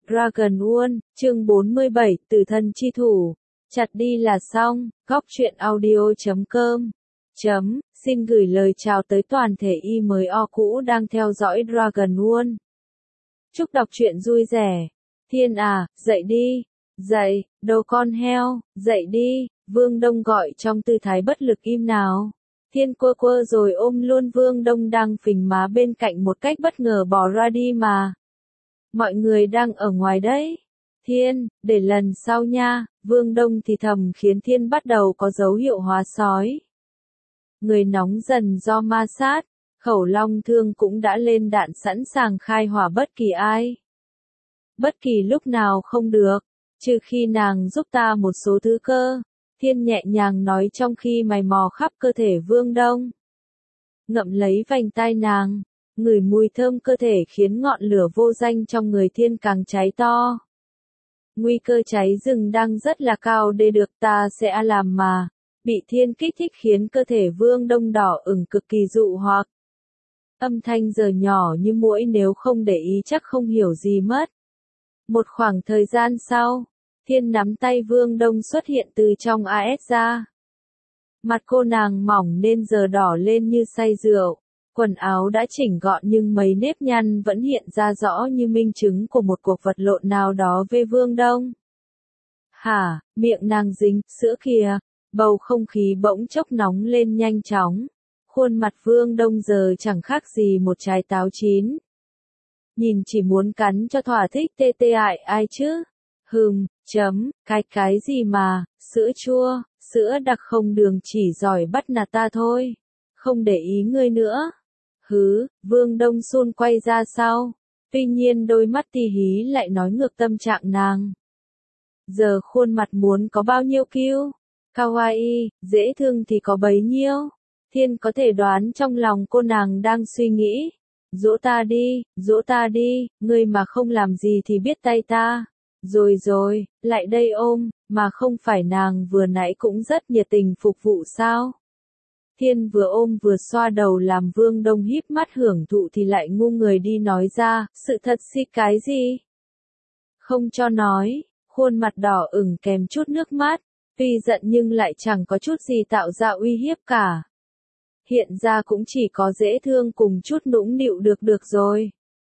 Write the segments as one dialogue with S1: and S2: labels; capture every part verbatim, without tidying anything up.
S1: Dragon World, chương bốn mươi bảy, Tử thần chi thủ. Chặt đi là xong. Góc truyện audio chấm com. Chấm, xin gửi lời chào tới toàn thể y mới o cũ đang theo dõi Dragon World. Chúc đọc truyện vui vẻ. Thiên à, dậy đi. Dậy, đồ con heo, dậy đi. Vương Đông gọi trong tư thái bất lực im nào. Thiên quơ quơ rồi ôm luôn Vương Đông đang phình má bên cạnh một cách bất ngờ bỏ ra đi mà. Mọi người đang ở ngoài đấy. Thiên, để lần sau nha. Vương Đông thì thầm khiến Thiên bắt đầu có dấu hiệu hóa sói. Người nóng dần do ma sát, khẩu long thương cũng đã lên đạn sẵn sàng khai hỏa bất kỳ ai. Bất kỳ lúc nào không được, trừ khi nàng giúp ta một số thứ cơ. Thiên nhẹ nhàng nói trong khi mày mò khắp cơ thể Vương Đông. Ngậm lấy vành tai nàng, ngửi mùi thơm cơ thể khiến ngọn lửa vô danh trong người Thiên càng cháy to. Nguy cơ cháy rừng đang rất là cao để được ta sẽ làm mà. Bị Thiên kích thích khiến cơ thể Vương Đông đỏ ửng cực kỳ dụ hoặc. Âm thanh giờ nhỏ như muỗi nếu không để ý chắc không hiểu gì mất. Một khoảng thời gian sau, Thiên nắm tay Vương Đông xuất hiện từ trong a ét ra. Mặt cô nàng mỏng nên giờ đỏ lên như say rượu. Quần áo đã chỉnh gọn nhưng mấy nếp nhăn vẫn hiện ra rõ như minh chứng của một cuộc vật lộn nào đó với Vương Đông. Hả, miệng nàng dính sữa kìa. Bầu không khí bỗng chốc nóng lên nhanh chóng. Khuôn mặt Vương Đông giờ chẳng khác gì một trái táo chín. Nhìn chỉ muốn cắn cho thỏa thích tê tê ai ai chứ. Hừm, chấm, cái cái gì mà, sữa chua, sữa đặc không đường chỉ giỏi bắt nạt ta thôi. Không để ý ngươi nữa. Hứ, Vương Đông Sun quay ra sau. Tuy nhiên đôi mắt tì hí lại nói ngược tâm trạng nàng. Giờ khuôn mặt muốn có bao nhiêu kiêu. Kawaii, dễ thương thì có bấy nhiêu. Thiên có thể đoán trong lòng cô nàng đang suy nghĩ. Dỗ ta đi, dỗ ta đi, ngươi mà không làm gì thì biết tay ta. Rồi rồi, lại đây ôm, mà không phải nàng vừa nãy cũng rất nhiệt tình phục vụ sao? Thiên vừa ôm vừa xoa đầu làm Vương Đông híp mắt hưởng thụ thì lại ngu người đi nói ra, sự thật xì cái gì? Không cho nói, khuôn mặt đỏ ửng kèm chút nước mắt, tuy giận nhưng lại chẳng có chút gì tạo ra uy hiếp cả. Hiện ra cũng chỉ có dễ thương cùng chút nũng nịu được được rồi.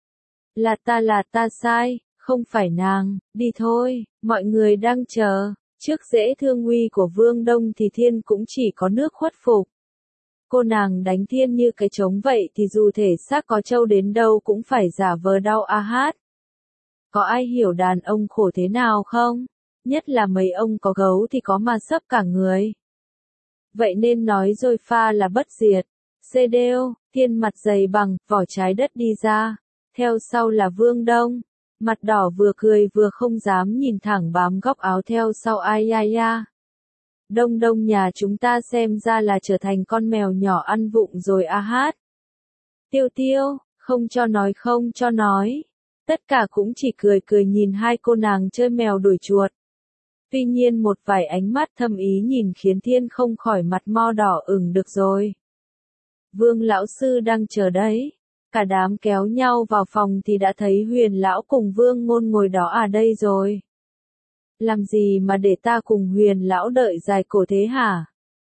S1: Là ta là ta sai, không phải nàng, đi thôi, mọi người đang chờ. Trước dễ thương uy của Vương Đông thì Thiên cũng chỉ có nước khuất phục. Cô nàng đánh Thiên như cái trống vậy thì dù thể xác có trâu đến đâu cũng phải giả vờ đau a hát. Có ai hiểu đàn ông khổ thế nào không? Nhất là mấy ông có gấu thì có mà sấp cả người. Vậy nên nói rồi pha là bất diệt. Xê đêu, Thiên mặt dày bằng, vỏ trái đất đi ra. Theo sau là Vương Đông. Mặt đỏ vừa cười vừa không dám nhìn thẳng bám góc áo theo sau ai ya ya. Đông Đông nhà chúng ta xem ra là trở thành con mèo nhỏ ăn vụng rồi a hát. Tiêu Tiêu, không cho nói không cho nói. Tất cả cũng chỉ cười cười nhìn hai cô nàng chơi mèo đuổi chuột. Tuy nhiên một vài ánh mắt thâm ý nhìn khiến Thiên không khỏi mặt mo đỏ ửng được rồi. Vương lão sư đang chờ đấy. Cả đám kéo nhau vào phòng thì đã thấy Huyền lão cùng Vương Ngôn ngồi đó à đây rồi. Làm gì mà để ta cùng Huyền lão đợi dài cổ thế hả?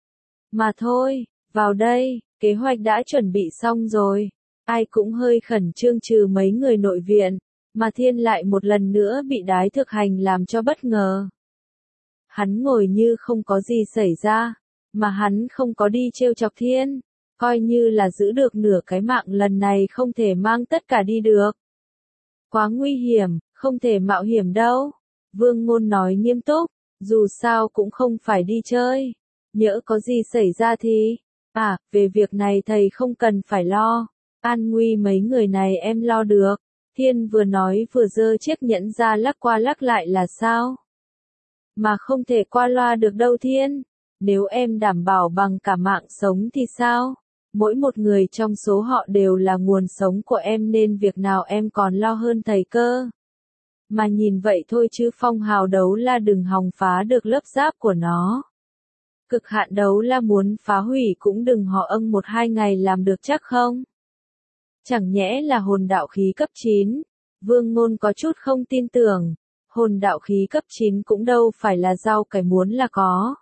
S1: Mà thôi, vào đây, kế hoạch đã chuẩn bị xong rồi. Ai cũng hơi khẩn trương trừ mấy người nội viện, mà Thiên lại một lần nữa bị đái thực hành làm cho bất ngờ. Hắn ngồi như không có gì xảy ra, mà hắn không có đi trêu chọc Thiên. Coi như là giữ được nửa cái mạng lần này không thể mang tất cả đi được. Quá nguy hiểm, không thể mạo hiểm đâu. Vương Ngôn nói nghiêm túc, dù sao cũng không phải đi chơi. Nhỡ có gì xảy ra thì... À, về việc này thầy không cần phải lo. An nguy mấy người này em lo được. Thiên vừa nói vừa giơ chiếc nhẫn ra lắc qua lắc lại là sao? Mà không thể qua loa được đâu Thiên. Nếu em đảm bảo bằng cả mạng sống thì sao? Mỗi một người trong số họ đều là nguồn sống của em nên việc nào em còn lo hơn thầy cơ. Mà nhìn vậy thôi chứ phong hào đấu la đừng hòng phá được lớp giáp của nó. Cực hạn đấu la muốn phá hủy cũng đừng họ âng một hai ngày làm được chắc không? Chẳng nhẽ là hồn đạo khí cấp chín. Vương Ngôn có chút không tin tưởng, hồn đạo khí cấp chín cũng đâu phải là rau cải muốn là có.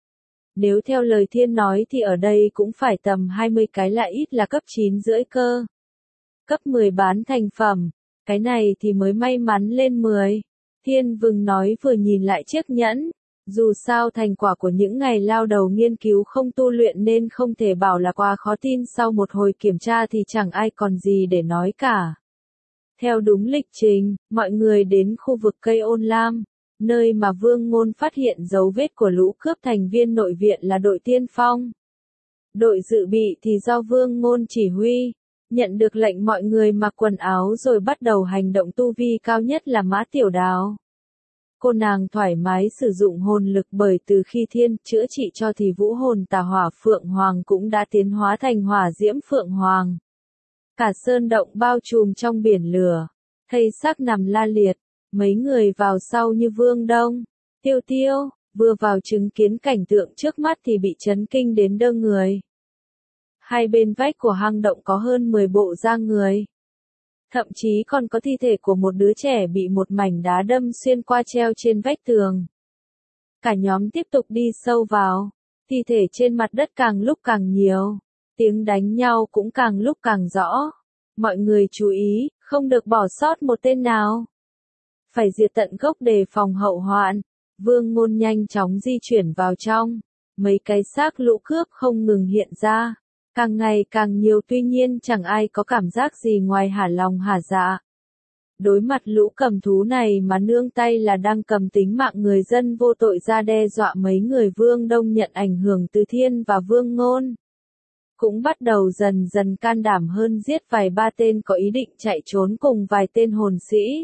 S1: Nếu theo lời thiên nói thì ở đây cũng phải tầm hai mươi cái là ít là cấp chín rưỡi cơ. Cấp mười bán thành phẩm, cái này thì mới may mắn lên mười. Thiên Vừng nói vừa nhìn lại chiếc nhẫn, dù sao thành quả của những ngày lao đầu nghiên cứu không tu luyện nên không thể bảo là quá khó tin, sau một hồi kiểm tra thì chẳng ai còn gì để nói cả. Theo đúng lịch trình, mọi người đến khu vực cây ôn lam, nơi mà Vương Ngôn phát hiện dấu vết của lũ cướp thành viên nội viện là đội tiên phong. Đội dự bị thì do Vương Ngôn chỉ huy, nhận được lệnh mọi người mặc quần áo rồi bắt đầu hành động, tu vi cao nhất là Mã Tiểu Đào. Cô nàng thoải mái sử dụng hồn lực bởi từ khi thiên chữa trị cho thì vũ hồn tà hỏa Phượng Hoàng cũng đã tiến hóa thành hỏa diễm Phượng Hoàng. Cả sơn động bao trùm trong biển lửa, thây xác nằm la liệt, mấy người vào sau như Vương Đông, Tiêu Tiêu, vừa vào chứng kiến cảnh tượng trước mắt thì bị chấn kinh đến đơ người. Hai bên vách của hang động có hơn mười bộ da người. Thậm chí còn có thi thể của một đứa trẻ bị một mảnh đá đâm xuyên qua treo trên vách tường. Cả nhóm tiếp tục đi sâu vào, thi thể trên mặt đất càng lúc càng nhiều, tiếng đánh nhau cũng càng lúc càng rõ. Mọi người chú ý, không được bỏ sót một tên nào. Phải diệt tận gốc đề phòng hậu hoạn. Vương Ngôn nhanh chóng di chuyển vào trong, mấy cái xác lũ cướp không ngừng hiện ra. Càng ngày càng nhiều, tuy nhiên chẳng ai có cảm giác gì ngoài hả lòng hả dạ. Đối mặt lũ cầm thú này mà nương tay là đang cầm tính mạng người dân vô tội ra đe dọa mấy người. Vương Đông nhận ảnh hưởng từ Thiên và Vương Ngôn, cũng bắt đầu dần dần can đảm hơn, giết vài ba tên có ý định chạy trốn cùng vài tên hồn sĩ.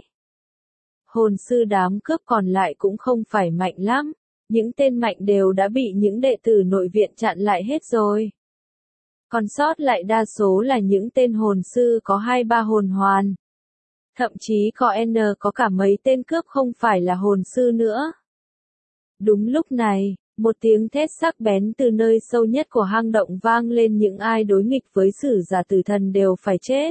S1: Hồn sư đám cướp còn lại cũng không phải mạnh lắm, những tên mạnh đều đã bị những đệ tử nội viện chặn lại hết rồi. Còn sót lại đa số là những tên hồn sư có hai ba hồn hoàn. Thậm chí có N có cả mấy tên cướp không phải là hồn sư nữa. Đúng lúc này, một tiếng thét sắc bén từ nơi sâu nhất của hang động vang lên, những ai đối nghịch với sử giả tử thần đều phải chết.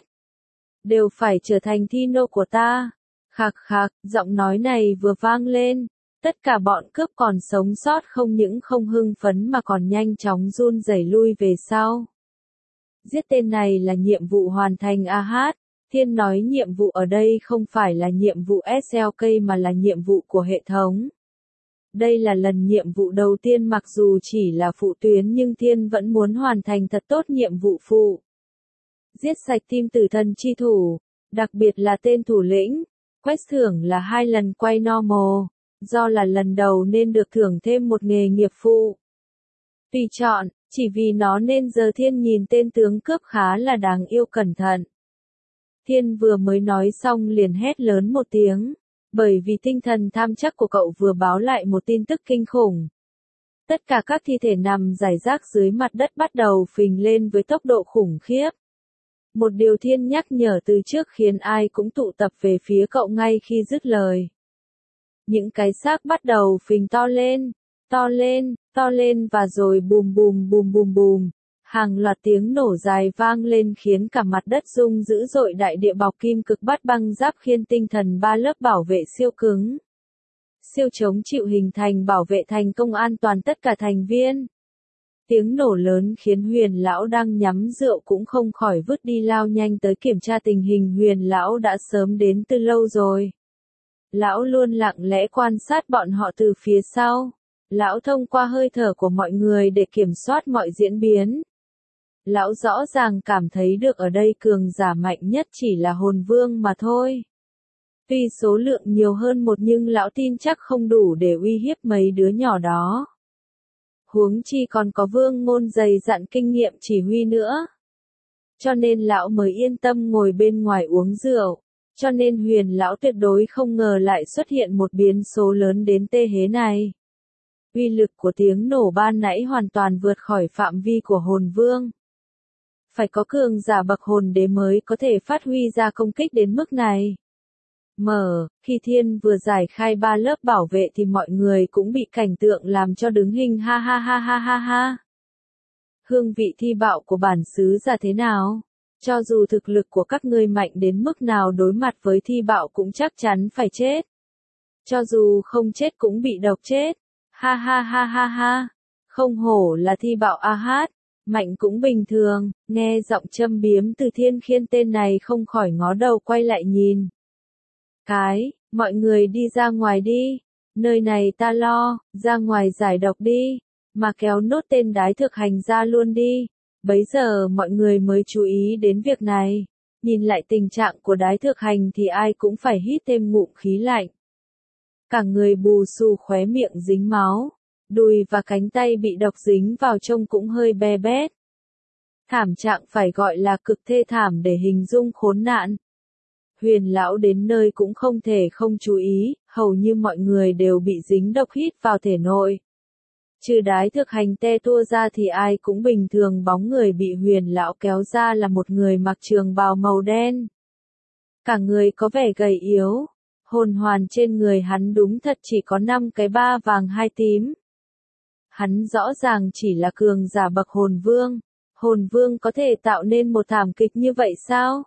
S1: Đều phải trở thành thi nô của ta. Khạc khạc, giọng nói này vừa vang lên, tất cả bọn cướp còn sống sót không những không hưng phấn mà còn nhanh chóng run rẩy lui về sau. Giết tên này là nhiệm vụ hoàn thành a hát. Thiên nói nhiệm vụ ở đây không phải là nhiệm vụ ét lờ ca mà là nhiệm vụ của hệ thống. Đây là lần nhiệm vụ đầu tiên, mặc dù chỉ là phụ tuyến nhưng Thiên vẫn muốn hoàn thành thật tốt nhiệm vụ phụ. Giết sạch team tử thần chi thủ, đặc biệt là tên thủ lĩnh. Quest thưởng là hai lần quay normal, do là lần đầu nên được thưởng thêm một nghề nghiệp phụ. Tùy chọn, chỉ vì nó nên giờ Thiên nhìn tên tướng cướp khá là đáng yêu. Cẩn thận. Thiên vừa mới nói xong liền hét lớn một tiếng, bởi vì tinh thần tham chắc của cậu vừa báo lại một tin tức kinh khủng. Tất cả các thi thể nằm rải rác dưới mặt đất bắt đầu phình lên với tốc độ khủng khiếp. Một điều Thiên nhắc nhở từ trước khiến ai cũng tụ tập về phía cậu ngay khi dứt lời. Những cái xác bắt đầu phình to lên, to lên, to lên và rồi bùm bùm bùm bùm bùm. Hàng loạt tiếng nổ dài vang lên khiến cả mặt đất rung dữ dội. Đại địa bọc kim cực bắt băng giáp khiên tinh thần ba lớp bảo vệ siêu cứng, siêu chống chịu hình thành, bảo vệ thành công an toàn tất cả thành viên. Tiếng nổ lớn khiến Huyền lão đang nhắm rượu cũng không khỏi vứt đi, lao nhanh tới kiểm tra tình hình. Huyền lão đã sớm đến từ lâu rồi. Lão luôn lặng lẽ quan sát bọn họ từ phía sau. Lão thông qua hơi thở của mọi người để kiểm soát mọi diễn biến. Lão rõ ràng cảm thấy được ở đây cường giả mạnh nhất chỉ là hồn vương mà thôi. Tuy số lượng nhiều hơn một nhưng lão tin chắc không đủ để uy hiếp mấy đứa nhỏ đó. Huống chi còn có Vương Ngôn dày dặn kinh nghiệm chỉ huy nữa. Cho nên lão mới yên tâm ngồi bên ngoài uống rượu. Cho nên Huyền lão tuyệt đối không ngờ lại xuất hiện một biến số lớn đến tê hế này. Uy lực của tiếng nổ ban nãy hoàn toàn vượt khỏi phạm vi của hồn vương. Phải có cường giả bậc hồn đế mới có thể phát huy ra công kích đến mức này. Mở, khi Thiên vừa giải khai ba lớp bảo vệ thì mọi người cũng bị cảnh tượng làm cho đứng hình. Ha ha ha ha ha ha. Hương vị thi bạo của bản xứ giả thế nào? Cho dù thực lực của các ngươi mạnh đến mức nào đối mặt với thi bạo cũng chắc chắn phải chết. Cho dù không chết cũng bị độc chết. Ha ha ha ha ha. Không hổ là thi bạo a hát. Mạnh cũng bình thường, nghe giọng châm biếm từ Thiên Khiên tên này không khỏi ngó đầu quay lại nhìn. Cái, mọi người đi ra ngoài đi. Nơi này ta lo, ra ngoài giải độc đi. Mà kéo nốt tên đái thực hành ra luôn đi. Bấy giờ mọi người mới chú ý đến việc này. Nhìn lại tình trạng của đái thực hành thì ai cũng phải hít thêm ngụm khí lạnh. Cả người bù xù khóe miệng dính máu. Đùi và cánh tay bị độc dính vào trông cũng hơi be bét. Thảm trạng phải gọi là cực thê thảm để hình dung khốn nạn. Huyền lão đến nơi cũng không thể không chú ý, hầu như mọi người đều bị dính độc hít vào thể nội. Trừ đái thực hành te tua ra thì ai cũng bình thường, bóng người bị huyền lão kéo ra là một người mặc trường bào màu đen. Cả người có vẻ gầy yếu, hồn hoàn trên người hắn đúng thật chỉ có năm cái ba vàng hai tím. Hắn rõ ràng chỉ là cường giả bậc hồn vương. Hồn vương có thể tạo nên một thảm kịch như vậy sao?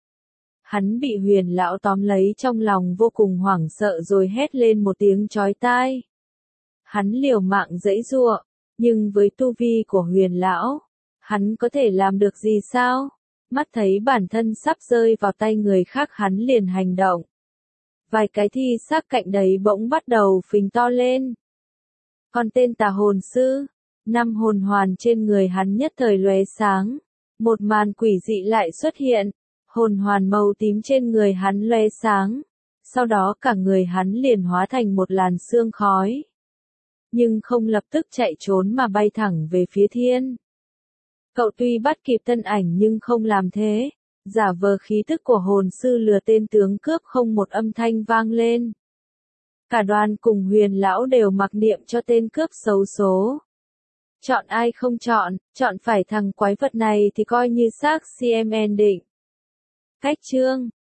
S1: Hắn bị huyền lão tóm lấy trong lòng vô cùng hoảng sợ rồi hét lên một tiếng chói tai. Hắn liều mạng giãy giụa, nhưng với tu vi của huyền lão, hắn có thể làm được gì sao? Mắt thấy bản thân sắp rơi vào tay người khác hắn liền hành động. Vài cái thi xác cạnh đấy bỗng bắt đầu phình to lên. Còn tên tà hồn sư, năm hồn hoàn trên người hắn nhất thời lóe sáng. Một màn quỷ dị lại xuất hiện, hồn hoàn màu tím trên người hắn lóe sáng. Sau đó cả người hắn liền hóa thành một làn sương khói. Nhưng không lập tức chạy trốn mà bay thẳng về phía thiên. Cậu tuy bắt kịp thân ảnh nhưng không làm thế. Giả vờ khí tức của hồn sư lừa tên tướng cướp không một âm thanh vang lên. Cả đoàn cùng huyền lão đều mặc niệm cho tên cướp xấu số. Chọn ai không chọn, chọn phải thằng quái vật này thì coi như xác xê em en định. Cách chương